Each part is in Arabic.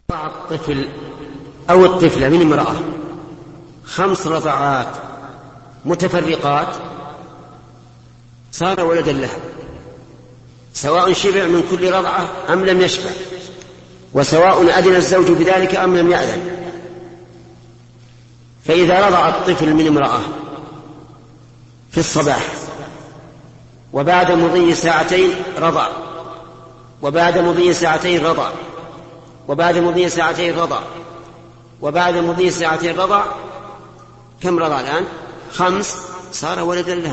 الطفل أو الطفلة من امرأة 5 رضعات متفرقات صار ولدا لها، سواء شبع من كل رضعة أم لم يشبع، وسواء أذن الزوج بذلك أم لم يأذن. فإذا رضع الطفل من امرأة في الصباح وبعد مضي ساعتين رضع، وبعد مضي ساعتين رضع، وبعد مضي ساعتين رضع، وبعد مضي ساعتين رضع، كم رضع الآن؟ 5، صار ولدا لها،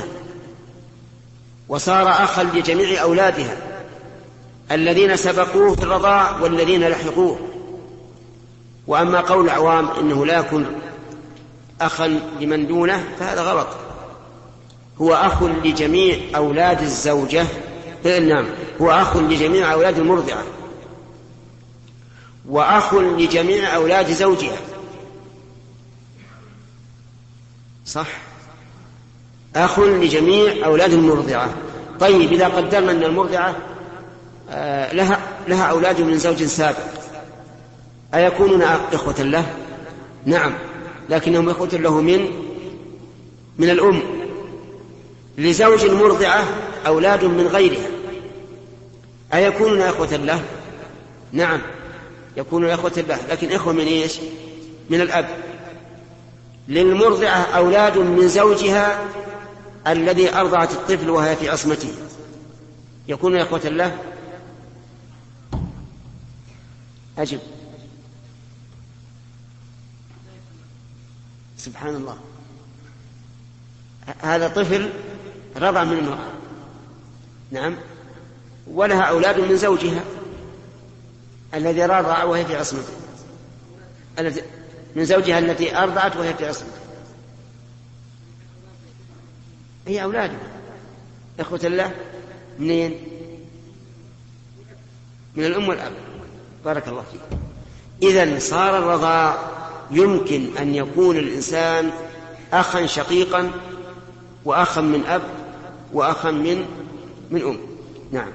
وصار أخا لجميع أولادها الذين سبقوه في الرضاع والذين لحقوه. وأما قول العوام إنه لا يكون أخا لمن دونه فهذا غلط، هو أخ لجميع أولاد الزوجة، نعم، هو أخ لجميع أولاد المرضعة، وأخ لجميع أولاد زوجها، صح، أخ لجميع أولاد المرضعة. طيب إذا قدرنا أن المرضعة لها أولاد من زوج سابق، أيكونون إخوة له؟ نعم، لكنهم إخوة له من الأم. لزوج المرضعة أولاد من غيرها، أيكونون إخوة له؟ نعم، يكونون إخوة له، لكن إخوة من إيش؟ من الأب. للمرضعة أولاد من زوجها الذي أرضعت الطفل وهي في عصمته، يكونون إخوة له؟ أجب. سبحان الله، هذا طفل رضع من امرأة، نعم، ولها أولاد من زوجها الذي رضع وهي في عصمته، من زوجها التي أرضعت وهي في عصمته، هي أولادها إخوة الله. منين؟ من الأم والأب. بارك الله فيك. إذن صار الرضاع يمكن أن يكون الإنسان أخا شقيقا، وأخا من أب، وأخا من أم. نعم.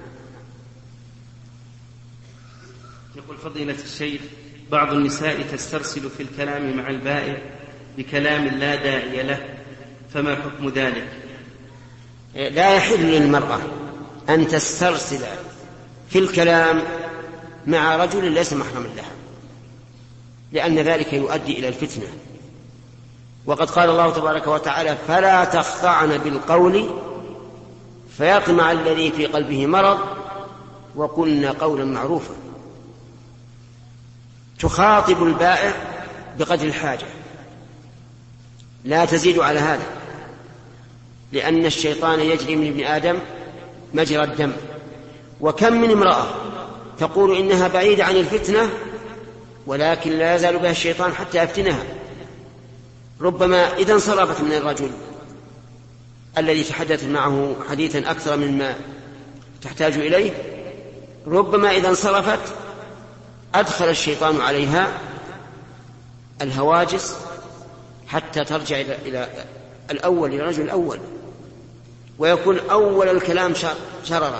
يقول فضيلة الشيخ: بعض النساء تسترسل في الكلام مع البائع بكلام لا داعي له، فما حكم ذلك؟ لا يحل للمرأة أن تسترسل في الكلام مع رجل ليس محرما لها، لأن ذلك يؤدي إلى الفتنة. وقد قال الله تبارك وتعالى: فلا تخضعن بالقول فيطمع الذي في قلبه مرض وقلن قولا معروفا. تخاطب البائع بقدر الحاجة، لا تزيد على هذا، لأن الشيطان يجري من ابن آدم مجرى الدم. وكم من امرأة تقول إنها بعيدة عن الفتنة، ولكن لا يزال بها الشيطان حتى يفتنها. ربما إذا انصرفت من الرجل الذي تحدث معه حديثا أكثر مما تحتاج إليه، ربما إذا انصرفت أدخل الشيطان عليها الهواجس حتى ترجع إلى الأول، إلى الرجل الأول، ويكون أول الكلام شررا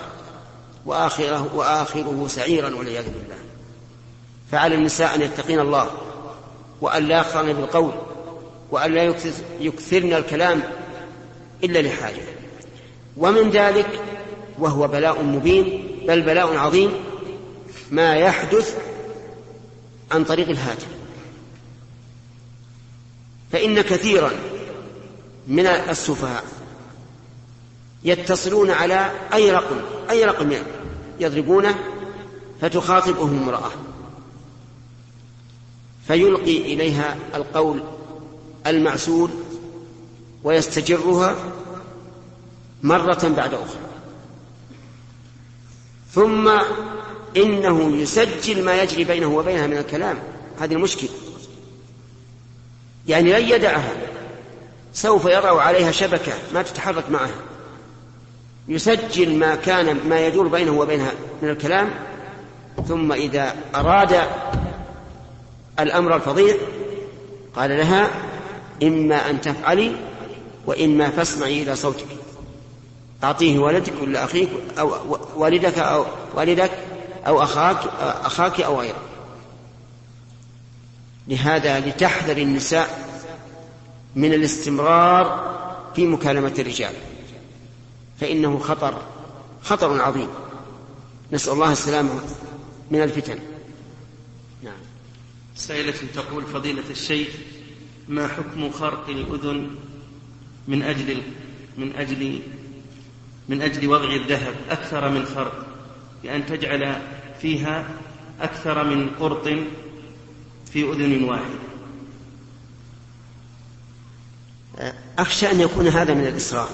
وآخره سعيرا والعياذ بالله. فعلى النساء أن يتقين الله، وأن لا يخضعن بالقول، وأن لا يكثرن الكلام إلا لحاجة. ومن ذلك، وهو بلاء مبين بل بلاء عظيم، ما يحدث عن طريق الهاتف. فإن كثيرا من السفهاء يتصلون على أي رقم يضربونه فتخاطبهم امرأة، فيلقي إليها القول المعسول ويستجرها مرة بعد أخرى، ثم إنه يسجل ما يجري بينه وبينها من الكلام. هذه المشكلة، يعني لن يدعها، سوف يضع عليها شبكة ما تتحرك معها، يسجل ما يدور بينه وبينها من الكلام، ثم إذا أراد الأمر الفظيع قال لها: إما أن تفعلي وإما فاسمعي إلى صوتك، أعطيه ولدك ولا أخيك أو والدك أو أخاك أو غيره. لهذا لتحذر النساء من الاستمرار في مكالمة الرجال، فإنه خطر عظيم، نسأل الله السلامة من الفتن. نعم. سائلة تقول: فضيلة الشيخ، ما حكم خرق الأذن من أجل وضع الذهب أكثر من خرق، بأن تجعل فيها أكثر من قرط في أذن واحدة؟ أخشى أن يكون هذا من الإسراف،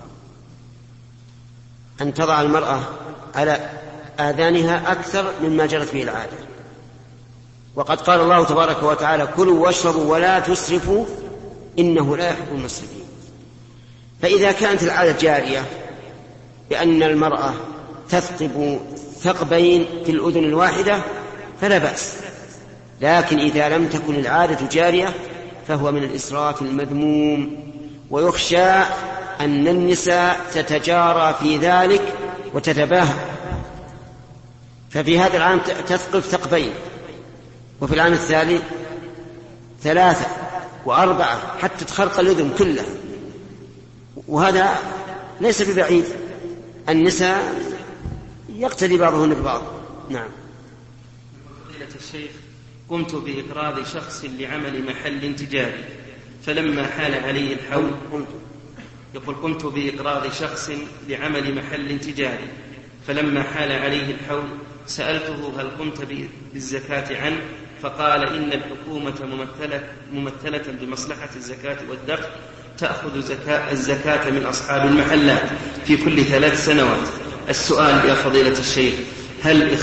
أن تضع المرأة على آذانها أكثر مما جرت به العادة، وقد قال الله تبارك وتعالى: كلوا واشربوا ولا تسرفوا إنه لا يحب المسرفين. فإذا كانت العادة جارية بأن المرأة تثقب ثقبين في الأذن الواحدة فلا بأس، لكن إذا لم تكن العادة جارية فهو من الإسراف المذموم، ويخشى أن النساء تتجارى في ذلك وتتباهى، ففي هذا العام تثقب ثقبين، وفي العام الثاني 3 و4 حتى تخرق الأذن كلها، وهذا ليس ببعيد، النساء يقتدي بعضهن ببعض. نعم. فضيلة الشيخ، قمت بإقراض شخص لعمل محل تجاري، فلما حال عليه الحول يقول: قمت بإقراض شخص لعمل محل تجاري، فلما حال عليه الحول سألته: هل قمت بالزكاة عنه؟ فقال: إن الحكومة ممثلة بمصلحة الزكاة والدخل تأخذ الزكاة من أصحاب المحلات في كل 3 سنوات. السؤال يا فضيلة الشيخ: هل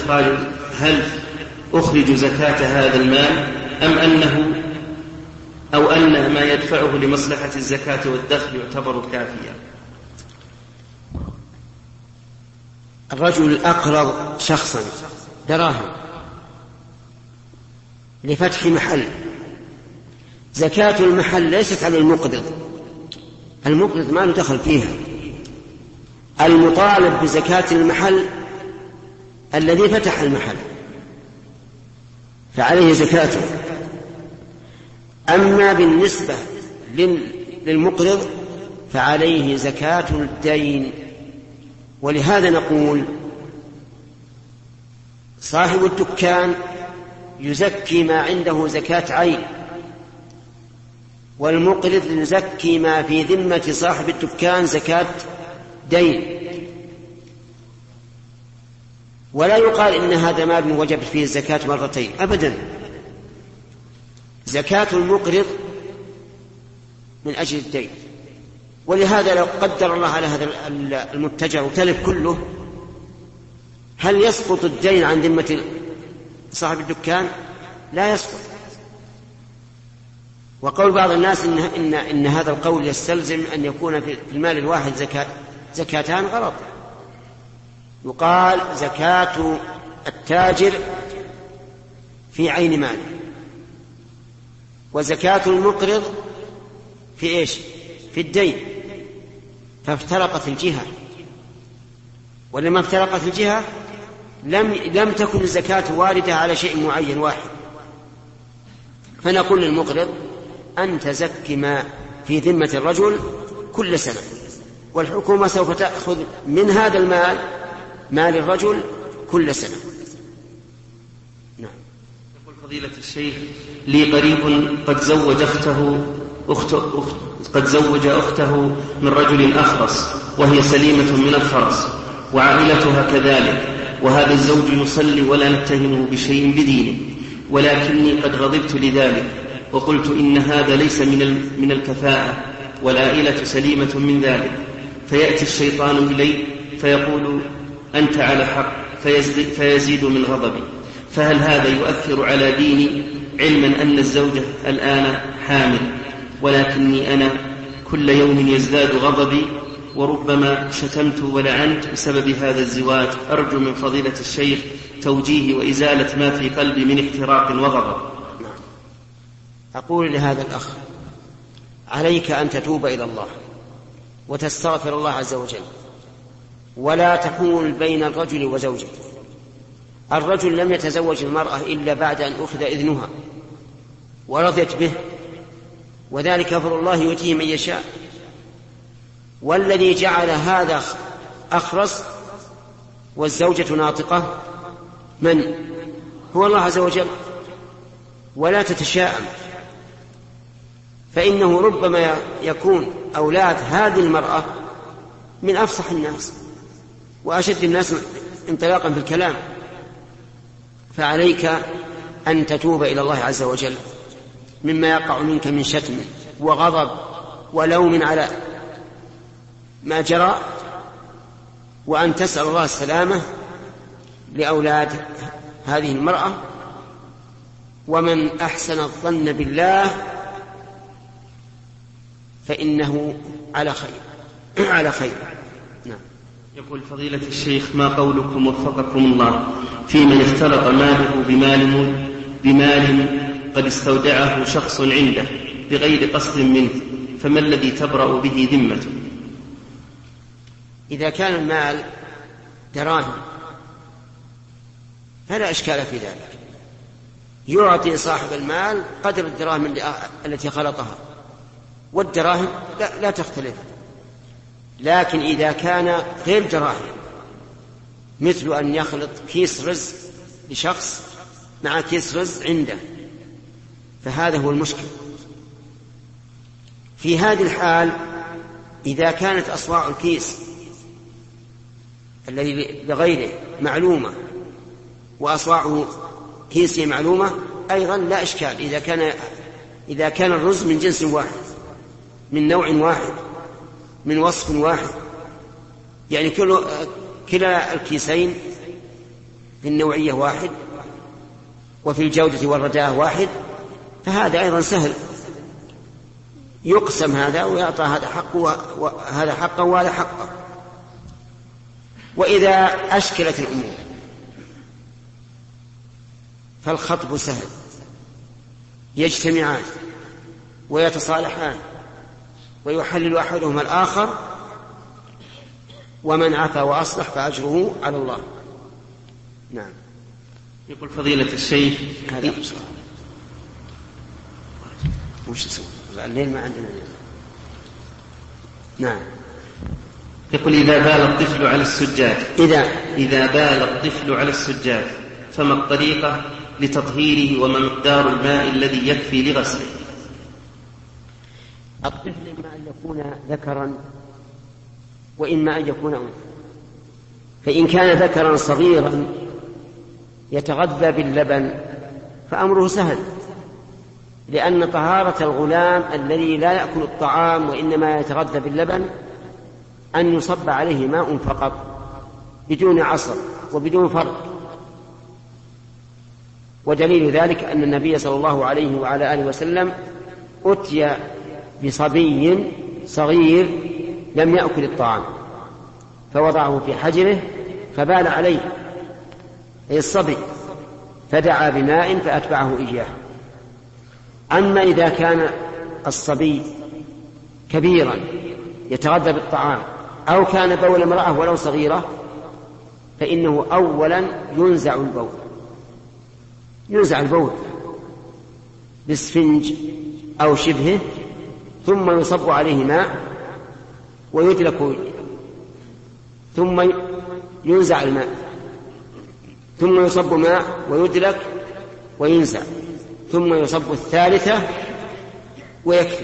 أخرج زكاة هذا المال أن ما يدفعه لمصلحة الزكاة والدخل يعتبر كافيا؟ الرجل أقرض شخصا دراهم لفتح محل، زكاة المحل ليست على المقرض ما له دخل فيها، المطالب بزكاة المحل الذي فتح المحل فعليه زكاته. أما بالنسبة للمقرض فعليه زكاة الدين. ولهذا نقول: صاحب الدكان يزكي ما عنده زكاة عين، والمقرض يزكي ما في ذمة صاحب الدكان زكاة دين. ولا يقال إن هذا مال وجبت فيه الزكاة مرتين أبدا، زكاة المقرض من أجل الدين. ولهذا لو قدر الله على هذا المتجر وتلف كله، هل يسقط الدين عن ذمة صاحب الدكان؟ لا يسقط. وقول بعض الناس إن هذا القول يستلزم أن يكون في المال الواحد زكاتان غلط. يقال: زكاة التاجر في عين مال، وزكاة المقرض في إيش؟ في الدين. فافترقت الجهة، ولما افترقت الجهة لم تكن الزكاة واردة على شيء معين واحد. فنقول للمقرض: أن تزكي ما في ذمة الرجل كل سنة، والحكومة سوف تأخذ من هذا المال مال الرجل كل سنة. نعم. يقول: فضيلة الشيخ، لي قريب قد زوج أخته من رجل أخرس وهي سليمة من الخرس، وعائلتها كذلك، وهذا الزوج يصلي ولا نتهمه بشيء بدينه، ولكني قد غضبت لذلك وقلت إن هذا ليس من الكفاءة، والعائلة سليمة من ذلك. فيأتي الشيطان إلي فيقول: أنت على حق، فيزيد من غضبي. فهل هذا يؤثر على ديني، علما أن الزوجة الآن حامل، ولكني أنا كل يوم يزداد غضبي، وربما شتمت ولعنت بسبب هذا الزواج؟ أرجو من فضيلة الشيخ توجيه وإزالة ما في قلبي من احتراق وغضب. أقول لهذا الأخ: عليك أن تتوب إلى الله وتستغفر الله عز وجل، ولا تحول بين الرجل وزوجته. الرجل لم يتزوج المرأة إلا بعد أن أخذ إذنها، ورضيت به، وذلك فضل الله يؤتيه من يشاء. والذي جعل هذا أخرس والزوجة ناطقة من هو الله عز وجل. ولا تتشاءم، فإنه ربما يكون أولاد هذه المرأة من أفصح الناس وأشد الناس انطلاقا في الكلام، فعليك أن تتوب إلى الله عز وجل مما يقع منك من شتم وغضب ولوم على ما جرى، وأن تسأل الله السلامة لأولاد هذه المرأة. ومن أحسن الظن بالله فإنه على خير. نعم. يقول فضيلة الشيخ: ما قولكم وفقكم الله في من اختلط ماله بمال قد استودعه شخص عنده بغير قصد منه، فما الذي تبرأ به ذمته؟ إذا كان المال دراهم فلا إشكال في ذلك، يعطي صاحب المال قدر الدراهم التي خلطها، والدراهم لا تختلف. لكن إذا كان غير دراهم، مثل أن يخلط كيس رز لشخص مع كيس رز عنده، فهذا هو المشكل. في هذه الحال إذا كانت أصواع الكيس الذي بغيره معلومة وأصواع كيسه معلومة أيضا لا إشكال، إذا كان الرز من جنس واحد، من نوع واحد، من وصف واحد، يعني كلا الكيسين في النوعية واحد وفي الجودة والرداء واحد، فهذا أيضا سهل، يقسم هذا ويعطى هذا حقه وهذا حقه وهذا حقه. وإذا أشكلت الأمور فالخطب سهل، يجتمعان ويتصالحان ويحلل أحدهما الآخر، ومن عفا وأصلح فأجره على الله. نعم. يقول فضيلة الشيخ: هذا وش اسمه الليل ما عندنا ليل. نعم. يقول: إذا بال الطفل على السجاد إذا بال الطفل على السجاد فما الطريقة لتطهيره وما مقدار الماء الذي يكفي لغسله؟ الطفل إما أن يكون ذكرا وإما أن يكون أنثى، فإن كان ذكرا صغيرا يتغذى باللبن فأمره سهل، لأن طهارة الغلام الذي لا يأكل الطعام وإنما يتغذى باللبن أن يصب عليه ماء فقط بدون عصر وبدون فرق. ودليل ذلك أن النبي صلى الله عليه وعلى آله وسلم أتي بصبي صغير لم يأكل الطعام فوضعه في حجره فبال عليه أي الصبي، فدعا بماء فأتبعه إياه. أما إذا كان الصبي كبيرا يتغذى بالطعام أو كان بول امرأة ولو صغيرة، فإنه أولا ينزع البول باسفنج أو شبهه، ثم يصب عليه ماء ويدلك، ثم ينزع الماء، ثم يصب ماء ويدلك وينزع، ثم يصب الثالثة ويكفي.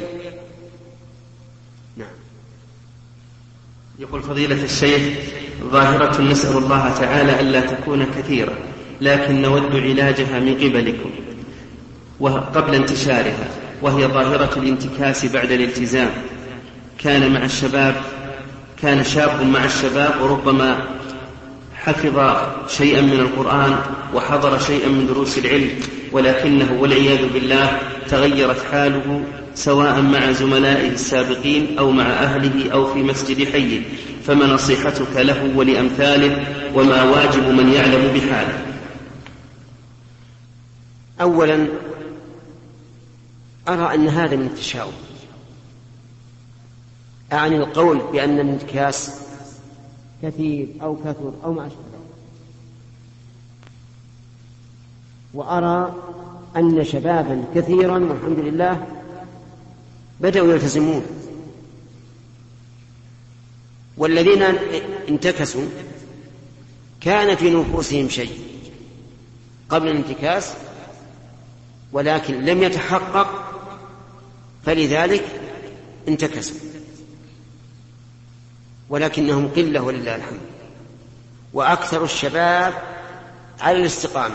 نعم. يقول فضيلة الشيخ: ظاهرة نسأل الله تعالى ألا تكون كثيرة، لكن نود علاجها من قبلكم قبل انتشارها، وهي ظاهرة الانتكاس بعد الالتزام. كان شاب مع الشباب وربما حفظ شيئا من القرآن وحضر شيئا من دروس العلم، ولكنه والعياذ بالله تغيرت حاله سواء مع زملائه السابقين أو مع أهله أو في مسجد حي، فما نصيحتك له ولأمثاله، وما واجب من يعلم بحاله؟ أولا أرى أن هذا من التشاؤم، أعني القول بأن الانتكاس كثير أو كثر أو ما أشبه ذلك، وأرى أن شبابا كثيرا والحمد لله بدأوا يلتزمون، والذين انتكسوا كان في نفوسهم شيء قبل الانتكاس ولكن لم يتحقق، فلذلك انتكسوا، ولكنهم قلة ولله الحمد، وأكثر الشباب على الاستقامة.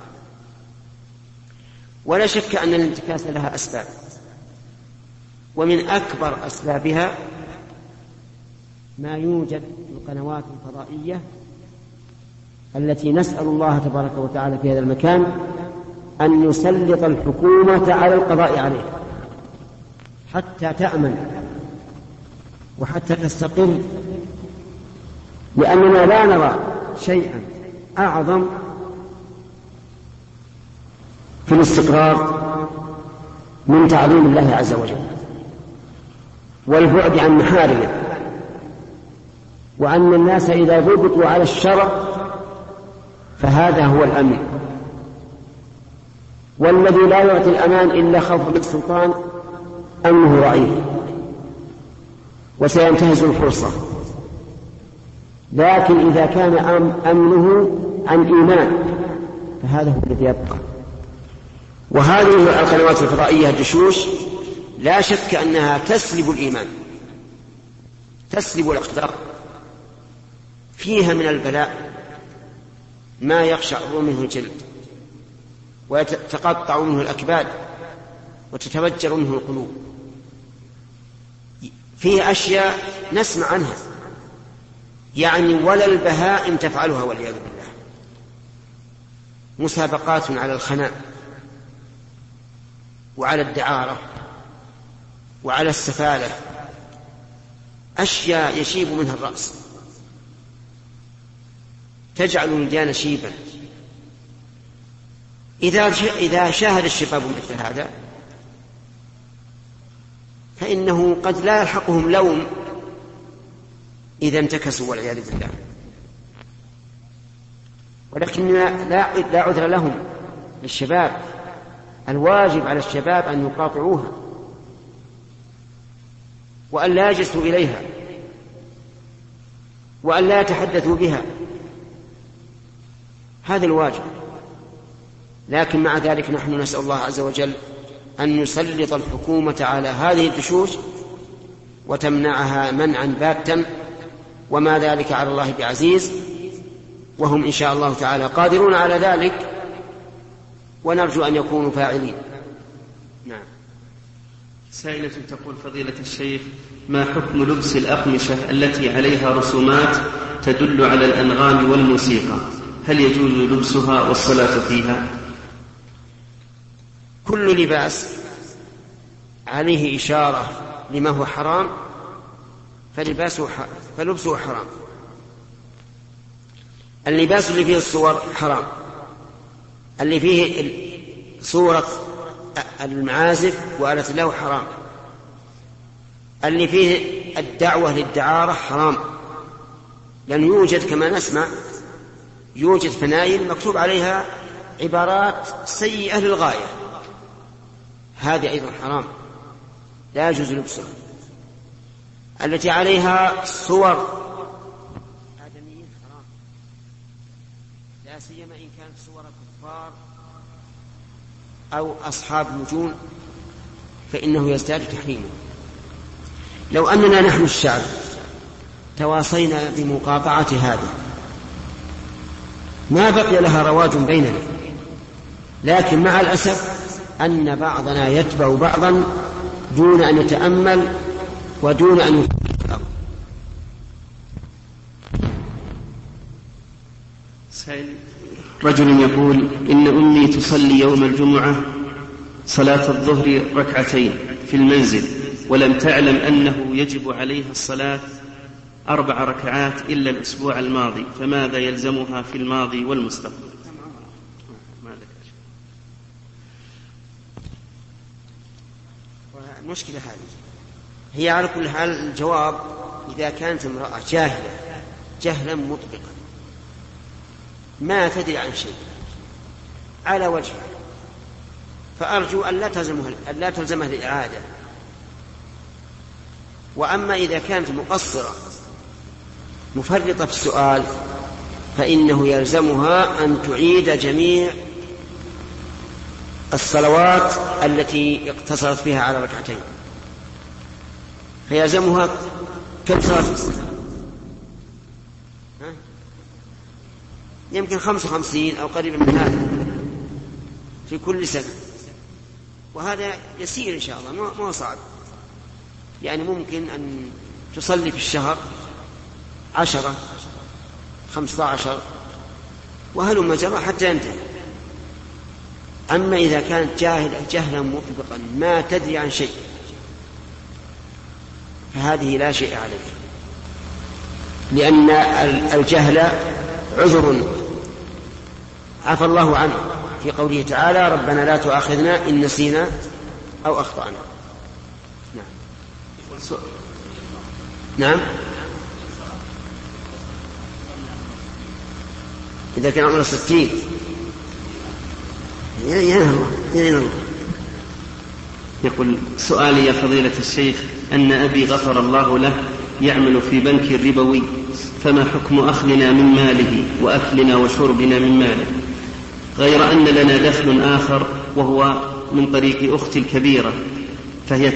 ولا شك أن الانتكاس لها أسباب، ومن أكبر أسبابها ما يوجد في القنوات الفضائية التي نسأل الله تبارك وتعالى في هذا المكان أن يسلط الحكومة على القضاء عليه حتى تأمن وحتى تستقر، لأننا لا نرى شيئا أعظم في الاستقرار من تعظيم الله عز وجل والبعد عن محارمه، وأن الناس إذا ضبطوا على الشرع فهذا هو الأمن. والذي لا يعطي الأمان إلا خوف من السلطان أمنه ضعيف وسينتهز الفرصة، لكن إذا كان أمنه عن إيمان فهذا هو الذي يبقى. وهذه القنوات الفضائية الدشوش لا شك أنها تسلب الإيمان، تسلب الأقدار، فيها من البلاء ما يقشعر منه الجلد ويتقطع منه الأكباد وتتفجر منه القلوب، فيه أشياء نسمع عنها يعني ولا البهائم تفعلها والعياذ بالله، مسابقات على الخناء وعلى الدعارة وعلى السفالة، أشياء يشيب منها الرأس، تجعل الولدان شيبا. إذا شاهد الشباب مثل هذا فإنه قد لا يلحقهم لوم إذا انتكسوا والعياذ بالله، ولكن لا عذر لهم للشباب. الواجب على الشباب أن يقاطعوها وأن لا يجلسوا إليها وأن لا يتحدثوا بها، هذا الواجب. لكن مع ذلك نحن نسأل الله عز وجل أن يسلط الحكومة على هذه الدشوش وتمنعها منعا باتا، وما ذلك على الله بعزيز، وهم إن شاء الله تعالى قادرون على ذلك، ونرجو أن يكونوا فاعلين. نعم. سائلة تقول: فضيلة الشيخ، ما حكم لبس الأقمشة التي عليها رسومات تدل على الأنغام والموسيقى؟ هل يجوز لبسها والصلاة فيها؟ كل لباس عليه إشارة لما هو حرام فلبسه حرام. اللباس اللي فيه الصور حرام، اللي فيه صورة المعازف وآلة اللهو حرام، اللي فيه الدعوة للدعارة حرام، لأن يوجد كما نسمع يوجد فنايل مكتوب عليها عبارات سيئة للغاية، هذه أيضا حرام لا يجوز لبسها. التي عليها صور آدميين حرام، لا سيما إن كانت صور كفار أو أصحاب نجوم فإنه يزداد تحريمه. لو أننا نحن الشعب تواصينا بمقاطعة هذا ما بقي لها رواج بيننا، لكن مع الأسف أن بعضنا يتبع بعضا دون أن يتأمل ودون أن يفكر. رجل يقول: إن أمي تصلي يوم الجمعة صلاة الظهر ركعتين في المنزل، ولم تعلم أنه يجب عليها الصلاة 4 ركعات إلا الأسبوع الماضي، فماذا يلزمها في الماضي والمستقبل؟ المشكلة هذه هي على كل حال الجواب: إذا كانت امرأة جاهلة جهلا مطبقا ما تدري عن شيء على وجهها فأرجو أن لا تلزمها الإعادة. وأما إذا كانت مقصرة مفرطة في السؤال فإنه يلزمها أن تعيد جميع الصلوات التي اقتصرت فيها على ركعتين، فيلزمها كم صلاة في السنة؟ يمكن 55 أو قريبا من هذا في كل سنة، وهذا يسير إن شاء الله، ما هو صعب. يعني ممكن أن تصلي في الشهر 10 15 وهلم جرى حتى ينتهي. أما إذا كانت جهلا مطبقا ما تدري عن شيء فهذه لا شيء عليه، لأن الجهل عذر عفى الله عنه في قوله تعالى ربنا لا تؤاخذنا إن نسينا أو أخطأنا. نعم إذا كان عمره 60 الله. يقول سؤالي يا فضيلة الشيخ أن أبي غفر الله له يعمل في بنك ربوي، فما حكم أخذنا من ماله وأكلنا وشربنا من ماله، غير أن لنا دخل آخر وهو من طريق أختي الكبيرة فهي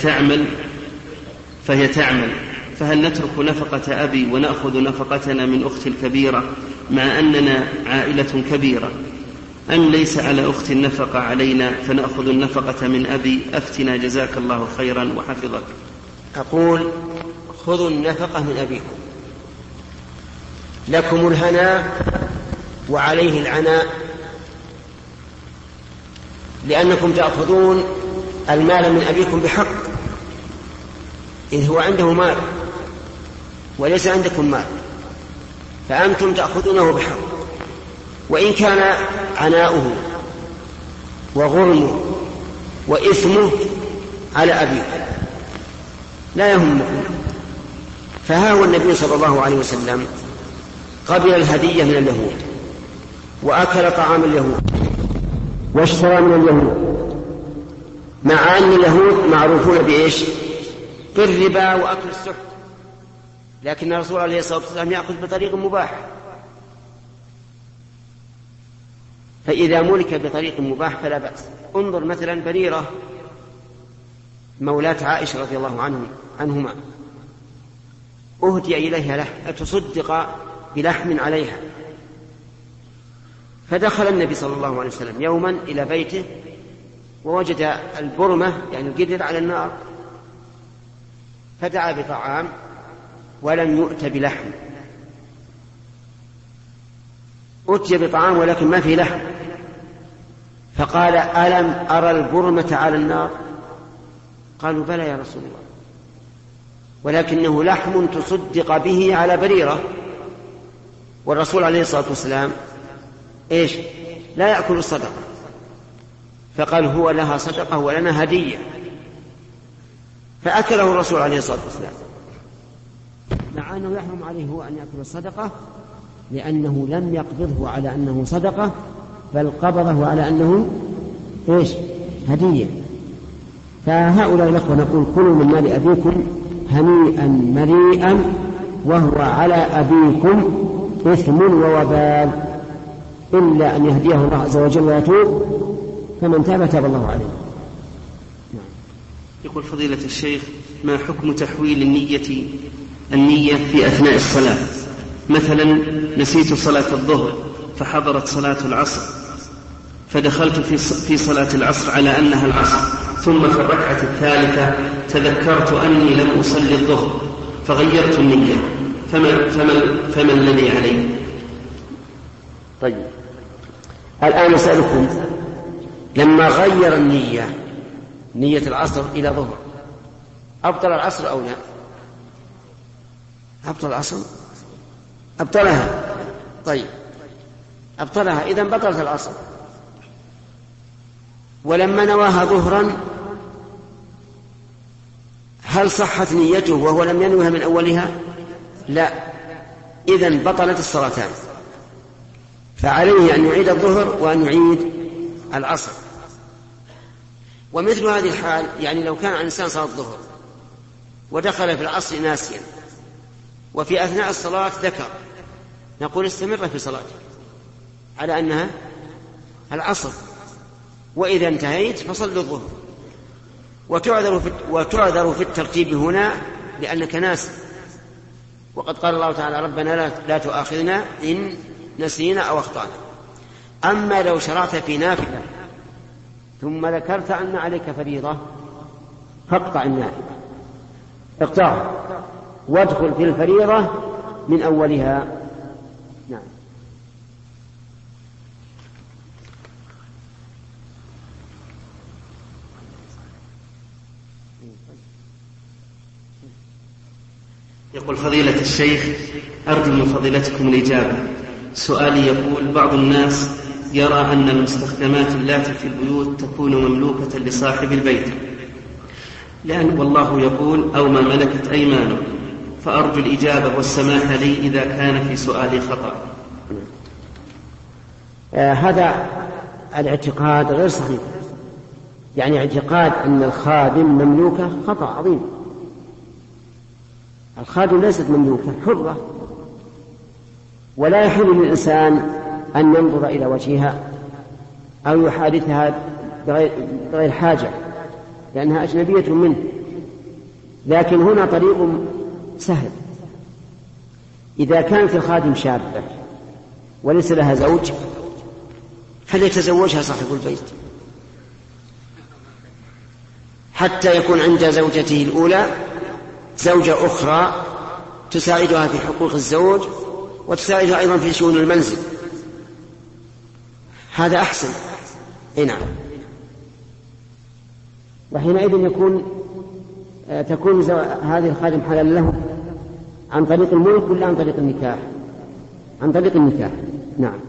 تعمل، فهل نترك نفقة أبي ونأخذ نفقتنا من أختي الكبيرة مع أننا عائلة كبيرة، أم ليس على أختي النفقة علينا فنأخذ النفقة من أبي؟ أفتنا جزاك الله خيرا وحفظك. أقول خذوا النفقة من أبيكم، لكم الهناء وعليه العناء، لأنكم تأخذون المال من أبيكم بحق، إذ هو عنده مال وليس عندكم مال، فأنتم تأخذونه بحق. وإن كان عناؤه وغرمه وإثمه على أبيكم لا يهمكم. فها هو النبي صلى الله عليه وسلم قبل الهدية من اليهود وأكل طعام اليهود واشترى من اليهود، مع أن اليهود معروفون بإيش؟ بالربا وأكل السحت، لكن الرسول عليه الصلاة والسلام يأخذ بطريق مباح. فإذا ملك بطريق مباح فلا بأس. انظر مثلا بريرة مولاة عائشة رضي الله عنهما أهدي إليها لحم تصدق بلحم عليها، فدخل النبي صلى الله عليه وسلم يوما إلى بيته ووجد البرمة يعني القدر على النار، فدعا بطعام ولم يؤت بلحم. أتي بطعام ولكن ما فيه لحم، فقال ألم أرى البرمة على النار؟ قالوا بلى يا رسول الله، ولكنه لحم تصدق به على بريرة، والرسول عليه الصلاة والسلام إيش؟ لا يأكل الصدقة، فقال هو لها صدقة ولنا هدية، فأكله الرسول عليه الصلاة والسلام، مع أنه يحرم عليه هو أن يأكل الصدقة لأنه لم يقبضه على أنه صدقة، بل قبضه على أنه إيش؟ هدية. فهؤلاء الأخوة نقول كلوا من مال أبيكم هنيئا مريئا وهو على أبيكم إثم ووبال، إلا أن يهديه الله عز وجل ويتوب، فمن تاب تاب الله عليه. يقول فضيلة الشيخ ما حكم تحويل النية في أثناء الصلاة؟ مثلا نسيت صلاة الظهر فحضرت صلاة العصر فدخلت في صلاة العصر على أنها العصر، ثم في الركعة الثالثة تذكرت أني لم أصلي الظهر فغيرت النية، فما الذي علي؟ طيب الآن أسألكم، لما غير نية العصر إلى ظهر أبطل العصر أو لا؟ أبطل العصر؟ أبطلها. طيب أبطلها، إذن بطلت العصر. ولما نواها ظهرا هل صحت نيته وهو لم ينوها من أولها؟ لا، إذن بطلت الصلاتان، فعليه أن يعيد الظهر وأن يعيد العصر. ومثل هذه الحال يعني لو كان الإنسان صلاة الظهر ودخل في العصر ناسيا وفي أثناء الصلاة ذكر، نقول استمر في صلاتك على أنها العصر، وإذا انتهيت فصل الظهر. وتعذر في الترتيب هنا لأنك ناس، وقد قال الله تعالى ربنا لا تؤاخذنا إن نسينا أو أخطأنا. أما لو شرعت في نافلة ثم ذكرت أن عليك فريضة فاقطع النافلة، اقطعها وادخل في الفريضة من أولها. نعم. يقول فضيلة الشيخ أرجو من فضيلتكم الإجابة. سؤالي يقول بعض الناس يرى أن المستخدمات التي في البيوت تكون مملوكة لصاحب البيت، لأن والله يقول أو ما ملكت أيمانه، فأرجو الإجابة والسماح لي إذا كان في سؤالي خطأ. هذا الاعتقاد غير صحيح، يعني اعتقاد أن الخادم مملوكة خطأ عظيم. الخادم ليست مملوكة، حرة، ولا يحل للإنسان أن ينظر إلى وجهها أو يحادثها بغير حاجة لأنها أجنبية منه. لكن هنا طريق سهل، إذا كانت الخادم شابة وليس لها زوج فليتزوجها صاحب البيت حتى يكون عند زوجته الأولى زوجة أخرى تساعدها في حقوق الزوج وتساعدها أيضا في شؤون المنزل. هذا أحسن. نعم. وحينئذ تكون هذه الخادم حلال له عن طريق الملك ولا عن طريق النكاح؟ عن طريق النكاح. نعم.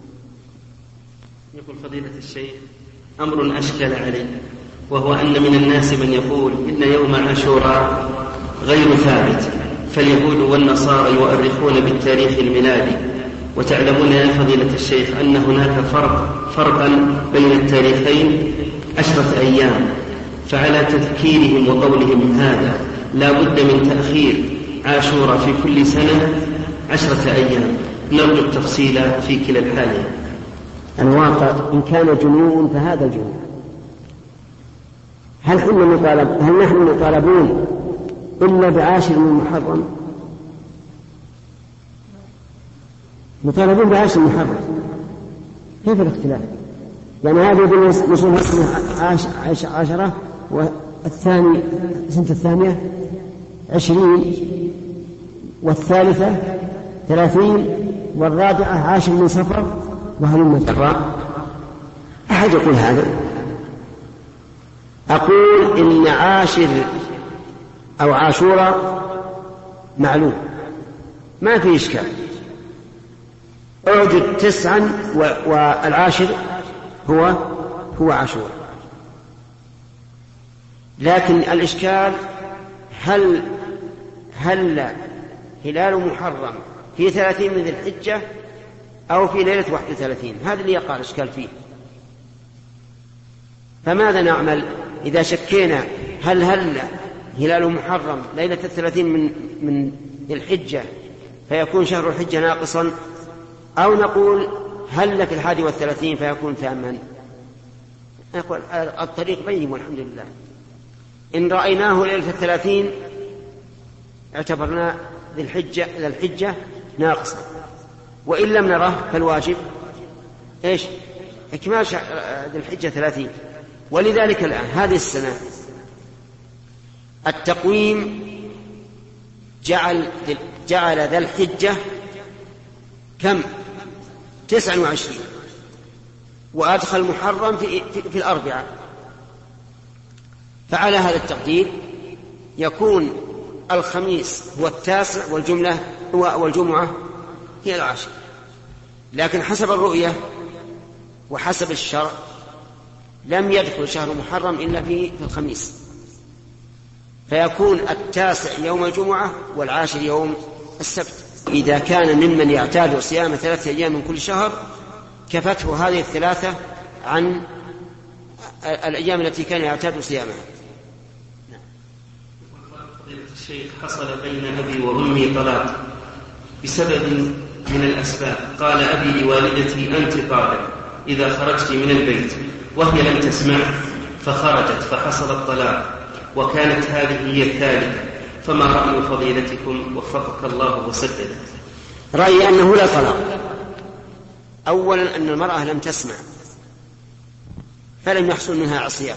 يقول فضيلة الشيخ أمر أشكل علي، وهو أن من الناس من يقول إن يوم عاشوراء غير ثابت، فاليهود والنصارى يؤرخون بالتاريخ الميلادي، وتعلمون يا فضيلة الشيخ أن هناك فرقا بين التاريخين 10 أيام، فعلى تذكيرهم وقولهم هذا لا بد من تأخير عاشوراء في كل سنة 10 أيام. نرجو التفصيل في كلا الحالين. الواقع إن كان جنون فهذا الجنون. هل نحن مطالبون إلا بعاشر من محرم؟ مطالبون بعاشر من محرم، كيف الاختلاف؟ يعني هذا نصوم 10 والثاني سنة الثانية 20 والثالثة 30 والرابعة 10 من صفر وهلم جرا. أحد يقول هذا؟ أقول إن عاشر أو عاشورة معلوم ما في إشكال، أعدد 9 والعاشر هو عاشورة. لكن الإشكال هل هلال محرم في 30 من ذي الحجة أو في ليلة 31؟ هذا اللي يقع الإشكال فيه. فماذا نعمل إذا شكينا هل هلال محرم ليلة 30 من ذي الحجة فيكون شهر الحجة ناقصا، أو نقول هل في 31 فيكون تاما؟ نقول الطريق بين والحمد لله. إن رأيناه ليلة 30 اعتبرنا ذي الحجة ناقصا، وإن لم نره فالواجب إكمال ذي الحجة 30. ولذلك الآن هذه السنة التقويم جعل ذا الحجة كم؟ 29، وأدخل محرم في 4. فعلى هذا التقدير يكون الخميس هو 9 والجمعة هي 10. لكن حسب الرؤية وحسب الشرع لم يدخل شهر محرم إلا في الخميس، فيكون 9 يوم الجمعة وال10 يوم السبت. إذا كان ممن يعتاد صيام 3 أيام من كل شهر كفته هذه 3 عن الأيام التي كان يعتاد صيامها. الشيخ حصل بين أبي وأمي طلاق بسبب من الأسباب. قال أبي لوالدتي: أنت طالق إذا خرجت من البيت، وهي لم تسمع فخرجت فحصل الطلاق، وكانت هذه هي الثالثة. فما رأي فضيلتكم وفقك الله وسددك؟ رأيي أنه لا طلاق. أولا أن المرأة لم تسمع فلم يحصل منها عصيان.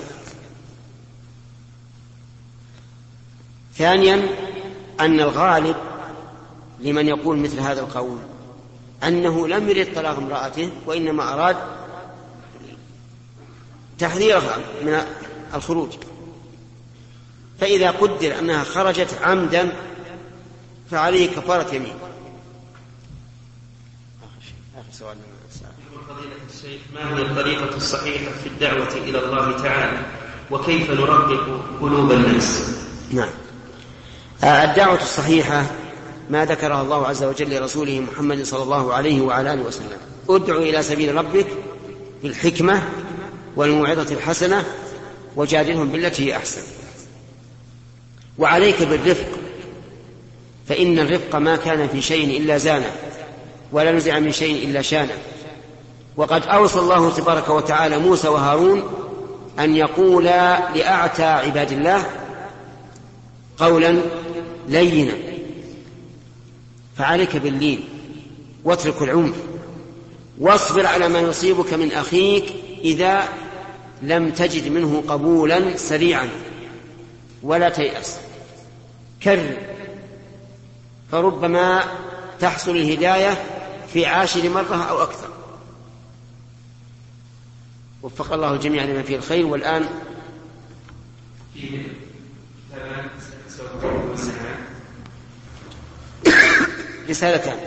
ثانيا أن الغالب لمن يقول مثل هذا القول أنه لم يرد طلاق امرأته، وإنما أراد تحذيرها من الخروج. فإذا قدر أنها خرجت عمدا فعليه كفارة يمين. فضيلة الشيخ، ما هي الطريقة الصحيحة في الدعوة إلى الله تعالى، وكيف نرقق قلوب الناس؟ نعم، الدعوة الصحيحة ما ذكرها الله عز وجل لرسوله محمد صلى الله عليه وعلى آله وسلم: ادع إلى سبيل ربك بالحكمة والموعظة الحسنة وجادلهم بالتي هي أحسن. وعليك بالرفق، فإن الرفق ما كان في شيء إلا زانه، ولا نزع من شيء إلا شانه. وقد أوصى الله تبارك وتعالى موسى وهارون أن يقولا لأعتى عباد الله قولا لينا. فعليك باللين واترك العنف، واصبر على ما يصيبك من أخيك إذا لم تجد منه قبولا سريعا، ولا تيأس، كرر، فربما تحصل الهداية في 10 مرة أو أكثر. وفق الله الجميع لما فيه الخير. والآن رسالتان.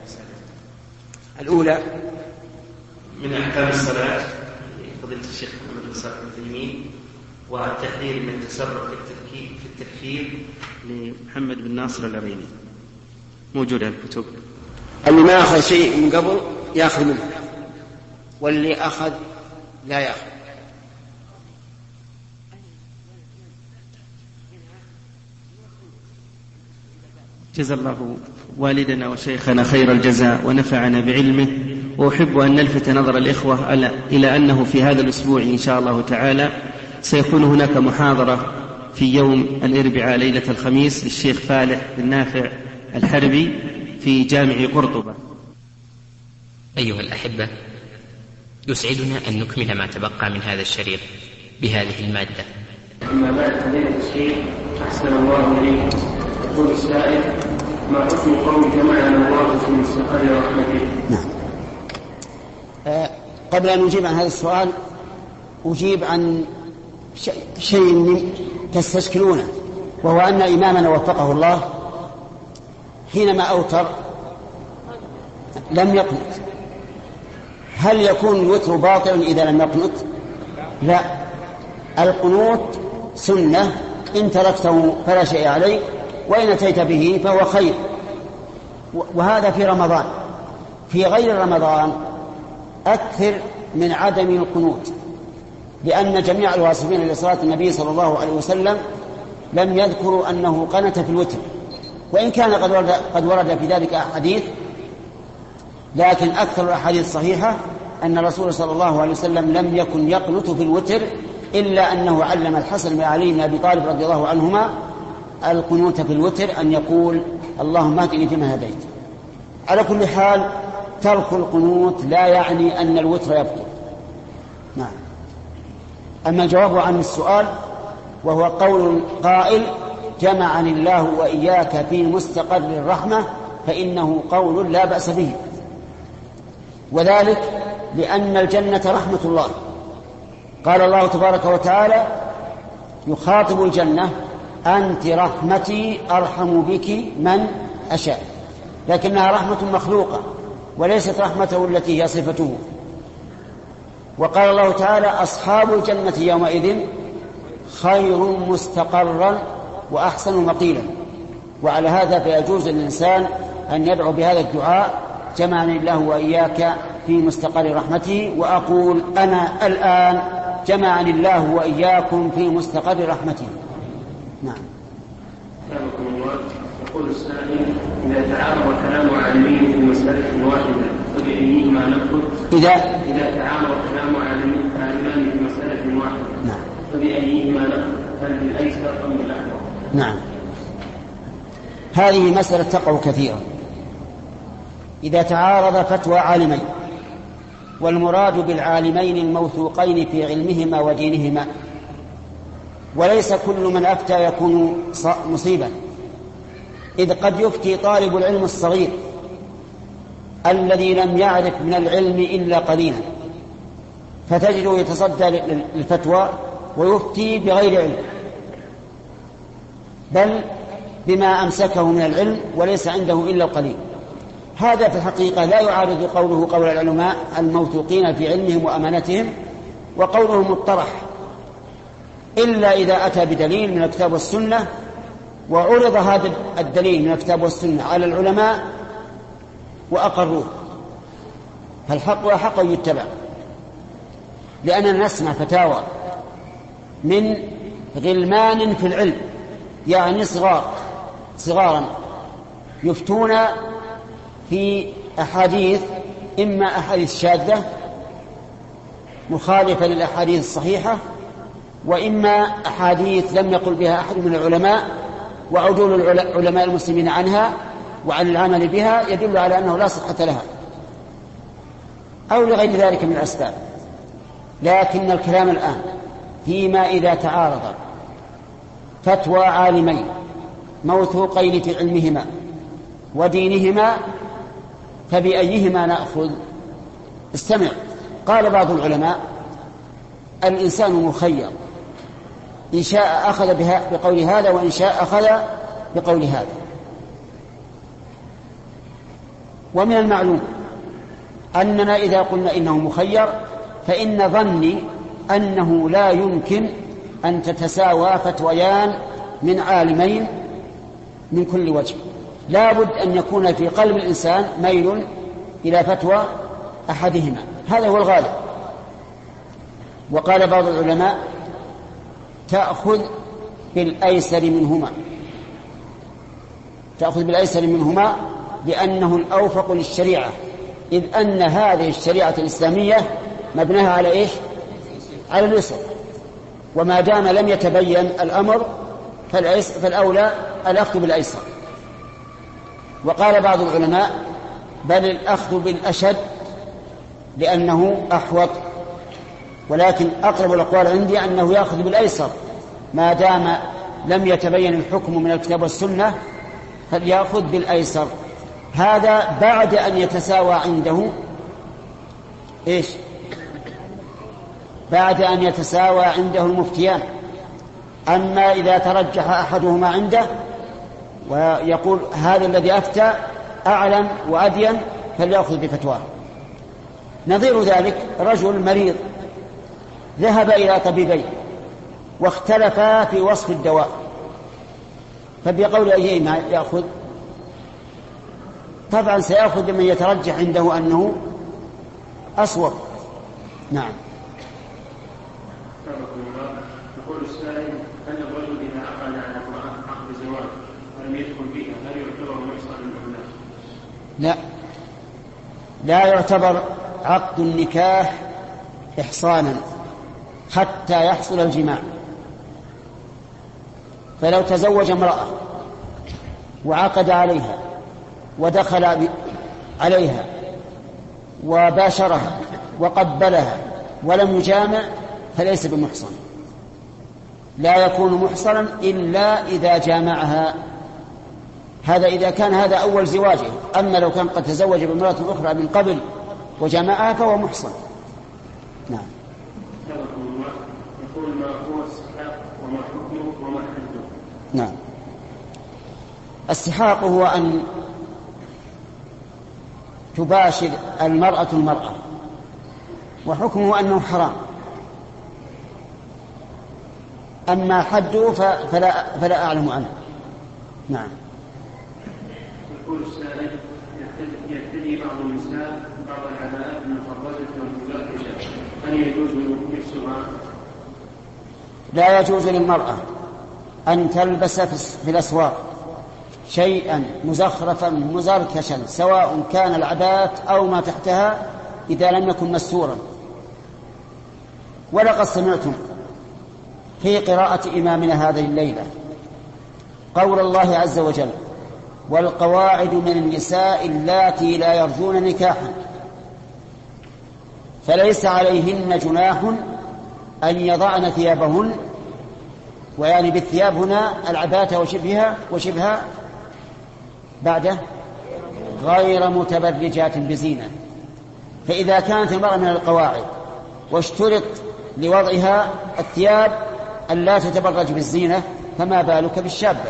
الأولى من أحكام الصلاة فضيلة الشيخ محمد بن صالح العثيمين، والتحذير من التسرع في التكفير لمحمد بن ناصر العريني، موجودة الكتب. اللي ما أخذ شيء من قبل يأخذ منه، واللي أخذ لا يأخذ. جزا الله والدنا وشيخنا خير الجزاء ونفعنا بعلمه. وأحب أن نلفت نظر الإخوة إلى أنه في هذا الأسبوع إن شاء الله تعالى سيكون هناك محاضرة في يوم الأربعاء ليلة الخميس للشيخ فالح بن نافع الحربي في جامع قرطبة. أيها الأحبة، يسعدنا أن نكمل ما تبقى من هذا الشريط بهذه المادة. أما بعد، فضيلة الشيخ أحسن الله إليكم، يقول السائل: ما حكم قول جمعنا الله في مستقر رحمته؟ نعم. قبل أن أجيب عن هذا السؤال أجيب عن شيء تستشكلونه، وهو أن إمامنا وفقه الله حينما أوتر لم يقنط. هل يكون الوتر باطلا إذا لم يقنط؟ لا، القنوت سنة، إن تركته فلا شيء عليك، وإن أتيت به فهو خير. وهذا في رمضان. في غير رمضان أكثر من عدم القنوت، لأن جميع الواصفين لصلاة النبي صلى الله عليه وسلم لم يذكروا أنه قنت في الوتر، وإن كان قد ورد في ذلك أحاديث، لكن أكثر الأحاديث الصحيحة أن الرسول صلى الله عليه وسلم لم يكن يقنت في الوتر، إلا أنه علم الحسن بن علي بن أبي طالب رضي الله عنهما القنوت في الوتر، أن يقول: اللهم اهدني فيما هديت. على كل حال، ترك القنوت لا يعني أن الوتر يبطل. نعم. أما الجواب عن السؤال، وهو قول القائل: جمعني الله وإياك في مستقر الرحمة، فإنه قول لا بأس به، وذلك لأن الجنة رحمة الله. قال الله تبارك وتعالى يخاطب الجنة: أنت رحمتي أرحم بك من أشاء، لكنها رحمة مخلوقة وليست رحمته التي هي صفته. وقال الله تعالى: أصحاب الجنة يومئذ خير مستقرا وأحسن مقيلا. وعلى هذا فيجوز للإنسان أن يدعو بهذا الدعاء: جمعني الله وإياك في مستقر رحمته. وأقول أنا الآن جمعني الله وإياكم في مستقر رحمته. نعم. سابقكم الله. يقول السائل: إذا تعارض كلام عالمين في مسألة واحدة فبأيهما نأخذ؟ إذا تعارض كلام عالمان في مسألة واحدة. نعم. فبأيهما نأخذ؟ هل بالأيسر أم بالأحوط؟ نعم. هذه مسألة تقع كثيرا. إذا تعارض فتوى عالمين، والمراد بالعالمين الموثوقين في علمهما ودينهما، وليس كل من أفتى يكون مصيبا، إذ قد يفتي طالب العلم الصغير الذي لم يعرف من العلم إلا قليلا، فتجده يتصدى للفتوى ويفتي بغير علم، بل بما أمسكه من العلم وليس عنده إلا القليل. هذا في الحقيقة لا يعارض قوله قول العلماء الموثوقين في علمهم وأمانتهم، وقوله مطرح، إلا إذا أتى بدليل من الكتاب والسنة وعرض هذا الدليل من الكتاب والسنة على العلماء وأقروه، فالحق وحق يتبع. لأننا نسمع فتاوى من غلمان في العلم، يعني صغارا يفتون في أحاديث، إما أحاديث شاذة مخالفة للأحاديث الصحيحة، وإما أحاديث لم يقل بها أحد من العلماء، وعدول علماء المسلمين عنها وعن العمل بها يدل على أنه لا صحة لها، أو لغير ذلك من الأسباب. لكن الكلام الآن فيما إذا تعارض فتوى عالمين موثوقين في علمهما ودينهما فبأيهما نأخذ؟ استمع. قال بعض العلماء: الإنسان مخير، إن شاء أخذ بقول هذا، وإن شاء أخذ بقول هذا. ومن المعلوم أننا إذا قلنا إنه مخير فإن ظني أنه لا يمكن أن تتساوى فتويان من عالمين من كل وجه، لا بد أن يكون في قلب الإنسان ميل إلى فتوى أحدهما، هذا هو الغالب. وقال بعض العلماء: تأخذ بالأيسر منهما لأنه الأوفق للشريعة، إذ أن هذه الشريعة الإسلامية مبناها على إيش؟ على اليسر، وما دام لم يتبين الأمر فالأولى الأخذ بالأيسر. وقال بعض العلماء: بل الأخذ بالأشد لأنه أحوط، ولكن أقرب الأقوال عندي أنه يأخذ بالأيسر ما دام لم يتبين الحكم من الكتاب والسنة، فليأخذ بالأيسر. هذا بعد أن يتساوى عنده إيش؟ بعد أن يتساوى عنده المفتيان. أما إذا ترجح أحدهما عنده ويقول هذا الذي أفتى أعلم وأدين فليأخذ بفتواه. نظير ذلك رجل مريض ذهب إلى طبيبين واختلفا في وصف الدواء، فبقول أيهما يأخذ؟ طبعا سيأخذ من يترجح عنده أنه أصوب. نعم. يقول السائل: هل الرجل إذا عقد على امرأة عقد زواج ولم يدخل بها هل يعتبر محصنا أم لا؟ لا يعتبر عقد النكاح إحصانا حتى يحصل الجماع. فلو تزوج امرأة وعقد عليها ودخل عليها وباشرها وقبلها ولم يجامع فليس بمحصن، لا يكون محصنا إلا إذا جامعها. هذا إذا كان هذا أول زواجه، أما لو كان قد تزوج بامرأة أخرى من قبل وجامعها فهو محصن. نعم. يقول: ما هو السحاق وما حكمه وما حده؟ نعم. السحاق هو أن تباشر المرأة، وحكمه أنه حرام. أما حده فلا أعلم عنه. نعم. يقول السائل: يرتدي بعض النساء بعض العباءات المفرزة والمزعجة، هل يجوز لبسها لا يجوز للمرأة أن تلبس في الأسواق شيئا مزخرفا مزركشا سواء كان العباءة أو ما تحتها إذا لم يكن مستورا. ولقد سمعتم في قراءة إمامنا هذه الليلة قول الله عز وجل: والقواعد من النساء اللاتي لا يرجون نكاحا فليس عليهن جناح أن يضعن ثيابهن، ويعني بالثياب هنا العباءة وشبهها بعده غير متبرجات بزينة. فإذا كانت المرأة من القواعد واشترط لوضعها الثياب ألا تتبرج بالزينة فما بالك بالشابة.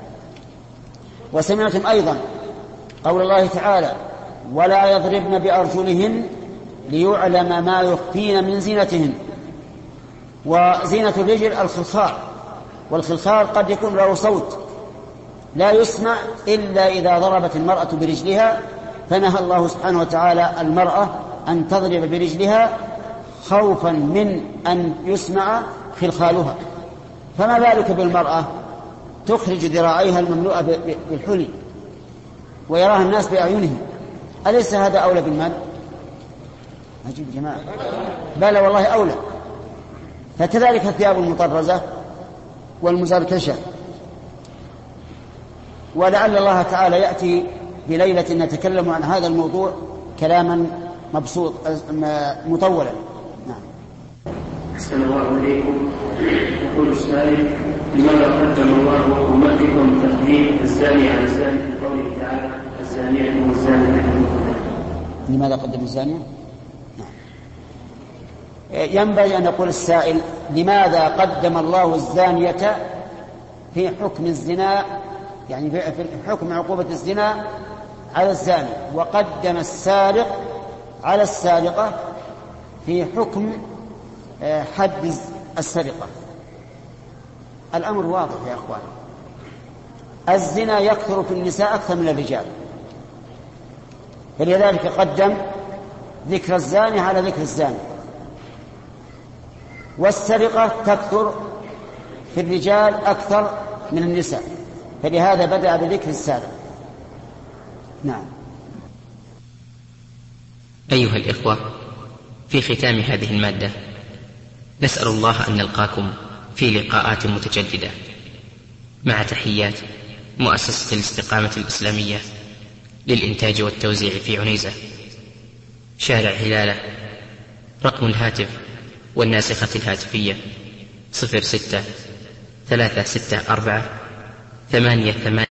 وسمعتم أيضا قول الله تعالى: ولا يضربن بأرجلهن ليعلم ما يخفين من زينتهن. وزينة الرجل الخلخال، والخلخال قد يكون له صوت لا يسمع إلا إذا ضربت المرأة برجلها، فنهى الله سبحانه وتعالى المرأة أن تضرب برجلها خوفا من أن يسمع خلخالها، فما بالك بالمرأة تخرج ذراعيها المملوءة بالحلي ويراها الناس بأعينهم؟ أليس هذا أولى بالمال؟ عجيب جماعة، بلى والله أولى. فكذلك الثياب المطرزة والمزركشة. ولعل الله تعالى يأتي بليلة نتكلم عن هذا الموضوع كلاما مبسوط مطولا. نعم. أحسن الله إليكم. يقول السائل: لماذا قدم الله أمتكم تقديم الزاني على الزاني في قوله تعالى: الزانية والزاني؟ لماذا قدم الزانية؟ نعم. ينبغي أن يقول السائل: لماذا قدم الله الزانية في حكم الزنا، يعني في حكم عقوبة الزنا على الزاني، وقدم السارق على السارقة في حكم حد السرقة؟ الأمر واضح يا أخوان، الزنا يكثر في النساء أكثر من الرجال، فلذلك قدم ذكر الزاني على ذكر الزاني. والسرقة تكثر في الرجال أكثر من النساء، فلهذا بدأ بذكر السارق. نعم. أيها الإخوة، في ختام هذه المادة نسأل الله أن نلقاكم في لقاءات متجددة، مع تحيات مؤسسة الاستقامة الإسلامية للإنتاج والتوزيع في عنيزة، شارع هلالة. رقم الهاتف والناسخة الهاتفية 06 364 88